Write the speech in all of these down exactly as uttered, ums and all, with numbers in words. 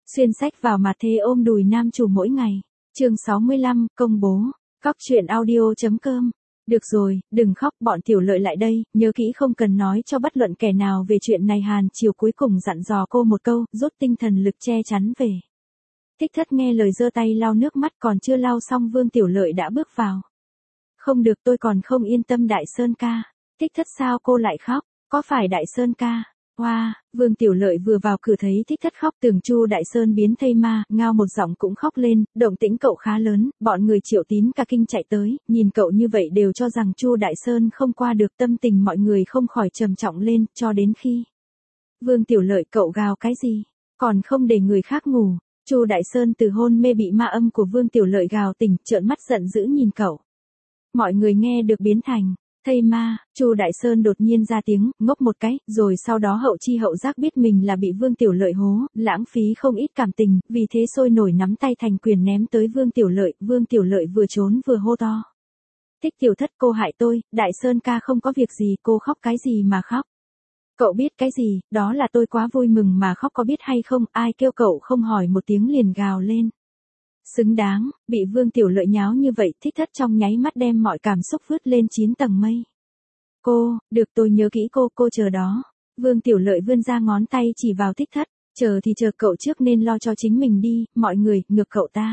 Xuyên sách vào mặt thế ôm đùi nam chủ mỗi ngày. Chương sáu mươi lăm, công bố. Cóc truyện audio.com. Được rồi, đừng khóc, bọn Tiểu Lợi lại đây, nhớ kỹ không cần nói cho bất luận kẻ nào về chuyện này. Hàn Chiều cuối cùng dặn dò cô một câu, rút tinh thần lực che chắn về. Thích Thất nghe lời giơ tay lau nước mắt, còn chưa lau xong Vương Tiểu Lợi đã bước vào. Không được, tôi còn không yên tâm Đại Sơn ca. Thích Thất sao cô lại khóc, có phải Đại Sơn ca? Hoa, wow, Vương Tiểu Lợi vừa vào cửa thấy Thích Thất khóc, tưởng Chu Đại Sơn biến thây ma, ngao một giọng cũng khóc lên, động tĩnh cậu khá lớn, bọn người Triệu Tín cả kinh chạy tới, nhìn cậu như vậy đều cho rằng Chu Đại Sơn không qua được, tâm tình mọi người không khỏi trầm trọng lên, cho đến khi Vương Tiểu Lợi, cậu gào cái gì, còn không để người khác ngủ. Chu Đại Sơn từ hôn mê bị ma âm của Vương Tiểu Lợi gào tỉnh, trợn mắt giận dữ nhìn cậu. Mọi người nghe được biến thành thây ma. Chu Đại Sơn đột nhiên ra tiếng, ngốc một cái, rồi sau đó hậu chi hậu giác biết mình là bị Vương Tiểu Lợi hố, lãng phí không ít cảm tình, vì thế sôi nổi nắm tay thành quyền ném tới Vương Tiểu Lợi. Vương Tiểu Lợi vừa trốn vừa hô to. Thích Tiểu Thất, cô hại tôi, Đại Sơn ca không có việc gì, cô khóc cái gì mà khóc? Cậu biết cái gì, đó là tôi quá vui mừng mà khóc, có biết hay không, ai kêu cậu không hỏi một tiếng liền gào lên. Xứng đáng, bị Vương Tiểu Lợi nháo như vậy, Thích Thất trong nháy mắt đem mọi cảm xúc vứt lên chín tầng mây. Cô, được, tôi nhớ kỹ cô, cô chờ đó. Vương Tiểu Lợi vươn ra ngón tay chỉ vào Thích Thất, chờ thì chờ, cậu trước nên lo cho chính mình đi, mọi người, ngược cậu ta.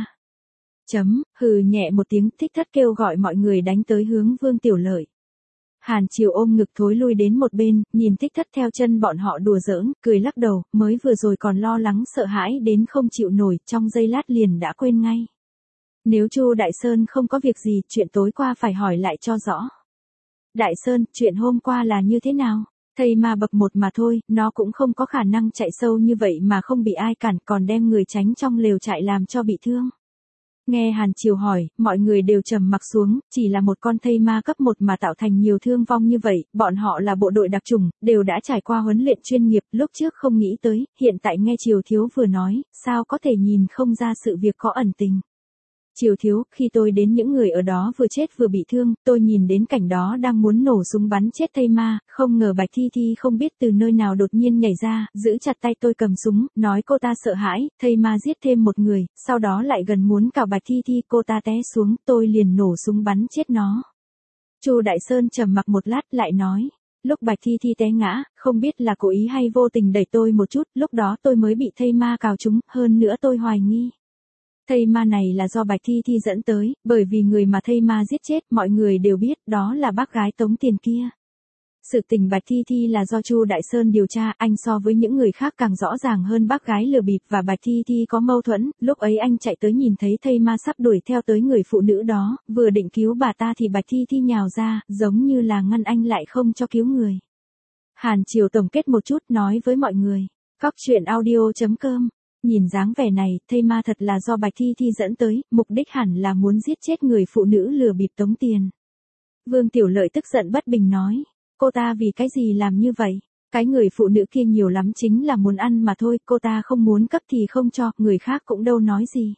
Chấm, hừ nhẹ một tiếng, Thích Thất kêu gọi mọi người đánh tới hướng Vương Tiểu Lợi. Hàn Chiều ôm ngực thối lui đến một bên, nhìn Thích Thất theo chân bọn họ đùa giỡn, cười lắc đầu, mới vừa rồi còn lo lắng sợ hãi đến không chịu nổi, trong giây lát liền đã quên ngay. Nếu Chu Đại Sơn không có việc gì, chuyện tối qua phải hỏi lại cho rõ. Đại Sơn, chuyện hôm qua là như thế nào? Thầy mà bậc một mà thôi, nó cũng không có khả năng chạy sâu như vậy mà không bị ai cản, còn đem người tránh trong lều trại làm cho bị thương. Nghe Hàn Chiều hỏi, mọi người đều trầm mặc xuống, chỉ là một con thây ma cấp một mà tạo thành nhiều thương vong như vậy, bọn họ là bộ đội đặc chủng, đều đã trải qua huấn luyện chuyên nghiệp, lúc trước không nghĩ tới, hiện tại nghe Chiều Thiếu vừa nói, sao có thể nhìn không ra sự việc có ẩn tình. Chiều Thiếu, khi tôi đến những người ở đó vừa chết vừa bị thương, tôi nhìn đến cảnh đó đang muốn nổ súng bắn chết thây ma, không ngờ Bạch Thi Thi không biết từ nơi nào đột nhiên nhảy ra, giữ chặt tay tôi cầm súng, nói cô ta sợ hãi, thây ma giết thêm một người, sau đó lại gần muốn cào Bạch Thi Thi, cô ta té xuống, tôi liền nổ súng bắn chết nó. Chu Đại Sơn trầm mặc một lát lại nói, lúc Bạch Thi Thi té ngã, không biết là cố ý hay vô tình đẩy tôi một chút, lúc đó tôi mới bị thây ma cào trúng, hơn nữa tôi hoài nghi. Thây ma này là do Bạch Thi Thi dẫn tới, bởi vì người mà thây ma giết chết mọi người đều biết, đó là bác gái Tống Tiền kia. Sự tình Bạch Thi Thi là do Chu Đại Sơn điều tra, anh so với những người khác càng rõ ràng hơn bác gái lừa bịp và Bạch Thi Thi có mâu thuẫn, lúc ấy anh chạy tới nhìn thấy thây ma sắp đuổi theo tới người phụ nữ đó, vừa định cứu bà ta thì Bạch Thi Thi nhào ra, giống như là ngăn anh lại không cho cứu người. Hàn Chiều tổng kết một chút nói với mọi người, cóc truyện audio.com. Nhìn dáng vẻ này, thây ma thật là do Bạch Thi Thi dẫn tới, mục đích hẳn là muốn giết chết người phụ nữ lừa bịp Tống Tiền. Vương Tiểu Lợi tức giận bất bình nói, cô ta vì cái gì làm như vậy? Cái người phụ nữ kia nhiều lắm chính là muốn ăn mà thôi, cô ta không muốn cấp thì không cho, người khác cũng đâu nói gì.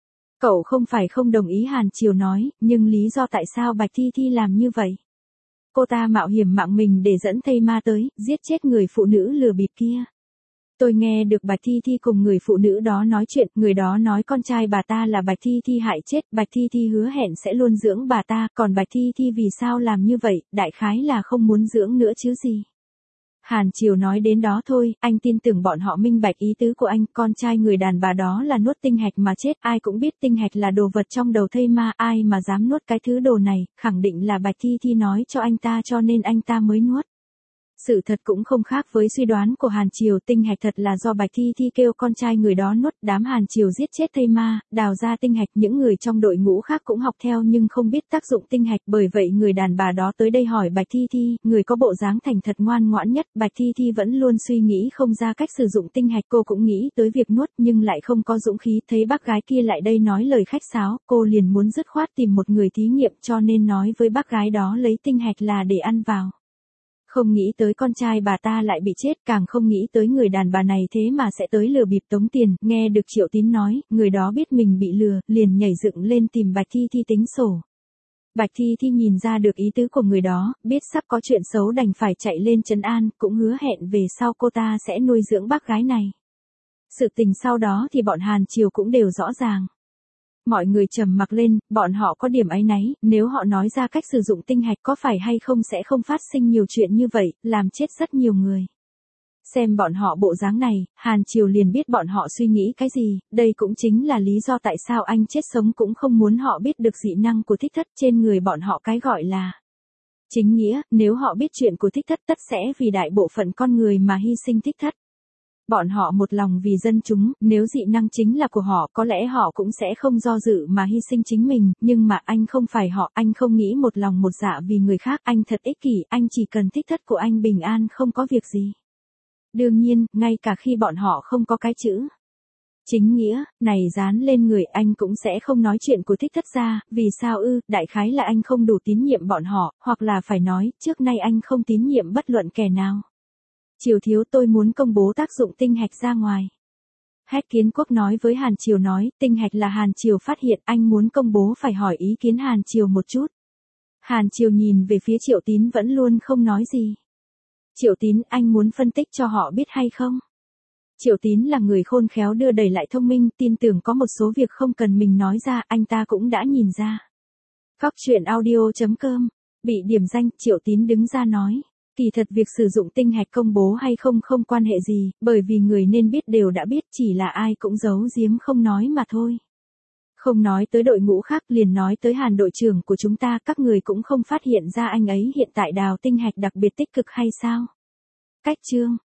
Cậu không phải không đồng ý, Hàn Chiều nói, nhưng lý do tại sao Bạch Thi Thi làm như vậy? Cô ta mạo hiểm mạng mình để dẫn thây ma tới, giết chết người phụ nữ lừa bịp kia. Tôi nghe được Bạch Thi Thi cùng người phụ nữ đó nói chuyện, người đó nói con trai bà ta là Bạch Thi Thi hại chết, Bạch Thi Thi hứa hẹn sẽ luôn dưỡng bà ta, còn Bạch Thi Thi vì sao làm như vậy, đại khái là không muốn dưỡng nữa chứ gì. Hàn Chiều nói đến đó thôi, anh tin tưởng bọn họ minh bạch ý tứ của anh, con trai người đàn bà đó là nuốt tinh hạch mà chết, ai cũng biết tinh hạch là đồ vật trong đầu thây ma, ai mà dám nuốt cái thứ đồ này, khẳng định là Bạch Thi Thi nói cho anh ta cho nên anh ta mới nuốt. Sự thật cũng không khác với suy đoán của Hàn Chiều, tinh hạch thật là do Bạch Thi Thi kêu con trai người đó nuốt, đám Hàn Chiều giết chết thây ma, đào ra tinh hạch, những người trong đội ngũ khác cũng học theo nhưng không biết tác dụng tinh hạch, bởi vậy người đàn bà đó tới đây hỏi Bạch Thi Thi, người có bộ dáng thành thật ngoan ngoãn nhất, Bạch Thi Thi vẫn luôn suy nghĩ không ra cách sử dụng tinh hạch, cô cũng nghĩ tới việc nuốt nhưng lại không có dũng khí, thấy bác gái kia lại đây nói lời khách sáo, cô liền muốn dứt khoát tìm một người thí nghiệm cho nên nói với bác gái đó lấy tinh hạch là để ăn vào. Không nghĩ tới con trai bà ta lại bị chết, càng không nghĩ tới người đàn bà này thế mà sẽ tới lừa bịp Tống Tiền, nghe được Triệu Tín nói, người đó biết mình bị lừa, liền nhảy dựng lên tìm Bạch Thi Thi tính sổ. Bạch Thi Thi nhìn ra được ý tứ của người đó, biết sắp có chuyện xấu đành phải chạy lên trấn an, cũng hứa hẹn về sau cô ta sẽ nuôi dưỡng bác gái này. Sự tình sau đó thì bọn Hàn Triều cũng đều rõ ràng. Mọi người trầm mặc lên, bọn họ có điểm áy náy, nếu họ nói ra cách sử dụng tinh hạch có phải hay không sẽ không phát sinh nhiều chuyện như vậy, làm chết rất nhiều người. Xem bọn họ bộ dáng này, Hàn Triều liền biết bọn họ suy nghĩ cái gì, đây cũng chính là lý do tại sao anh chết sống cũng không muốn họ biết được dị năng của Thích Thất trên người bọn họ, cái gọi là chính nghĩa, nếu họ biết chuyện của Thích Thất tất sẽ vì đại bộ phận con người mà hy sinh Thích Thất. Bọn họ một lòng vì dân chúng, nếu dị năng chính là của họ có lẽ họ cũng sẽ không do dự mà hy sinh chính mình, nhưng mà anh không phải họ, anh không nghĩ một lòng một dạ vì người khác, anh thật ích kỷ, anh chỉ cần Thích Thất của anh bình an không có việc gì. Đương nhiên, ngay cả khi bọn họ không có cái chữ chính nghĩa này dán lên người anh cũng sẽ không nói chuyện của Thích Thất ra, vì sao ư, đại khái là anh không đủ tín nhiệm bọn họ, hoặc là phải nói, trước nay anh không tín nhiệm bất luận kẻ nào. Triều thiếu, tôi muốn công bố tác dụng tinh hạch ra ngoài. Hách Kiến Quốc nói với Hàn Triều nói, tinh hạch là Hàn Triều phát hiện, anh muốn công bố phải hỏi ý kiến Hàn Triều một chút. Hàn Triều nhìn về phía Triệu Tín vẫn luôn không nói gì. Triệu Tín, anh muốn phân tích cho họ biết hay không? Triệu Tín là người khôn khéo đưa đẩy lại thông minh, tin tưởng có một số việc không cần mình nói ra, anh ta cũng đã nhìn ra. Cóc truyện audio chấm com, bị điểm danh, Triệu Tín đứng ra nói. Kỳ thật việc sử dụng tinh hạch công bố hay không không quan hệ gì, bởi vì người nên biết đều đã biết, chỉ là ai cũng giấu giếm không nói mà thôi. Không nói tới đội ngũ khác, liền nói tới Hàn đội trưởng của chúng ta, các người cũng không phát hiện ra anh ấy hiện tại đào tinh hạch đặc biệt tích cực hay sao? Cách chương